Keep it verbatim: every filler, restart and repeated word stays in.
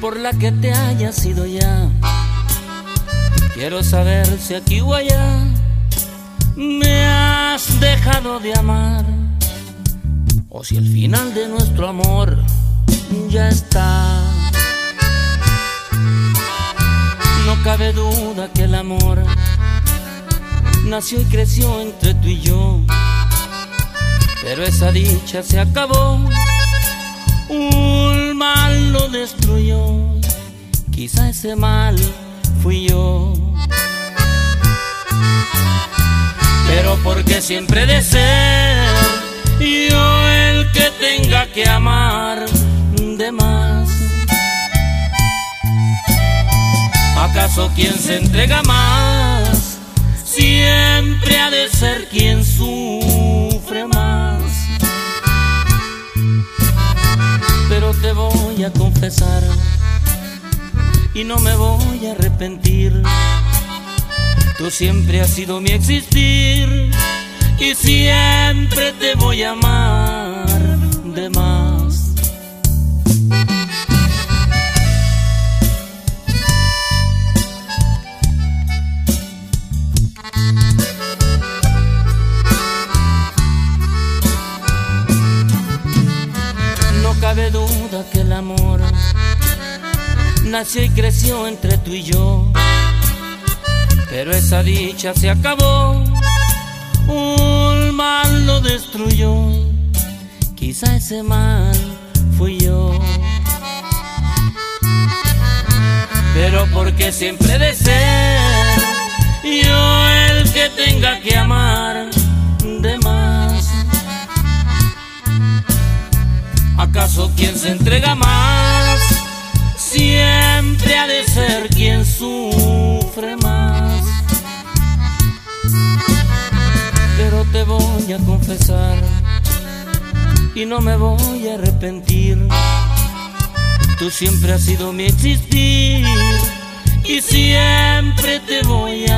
por la que te hayas ido ya. Quiero saber si aquí o allá me has dejado de amar, o si el final de nuestro amor ya está. No cabe duda que el amor nació y creció entre tú y yo, pero esa dicha se acabó, un mal lo destruyó. Quizá ese mal fui yo, pero porque siempre he de ser yo el que tenga que amar de más. ¿Acaso quien se entrega más siempre ha de ser quien sufre más? Pero te voy a confesar y no me voy a arrepentir. Tú siempre has sido mi existir y siempre te voy a amar de más. No cabe duda que el amor nació y creció entre tú y yo, pero esa dicha se acabó, un mal lo destruyó. Quizá ese mal fui yo, pero porque siempre he de ser yo el que tenga que amar de más. ¿Acaso quien se entrega más siempre ha de ser quien sufre más? Pero te voy a confesar y no me voy a arrepentir. Tú siempre has sido mi existir y siempre te voy a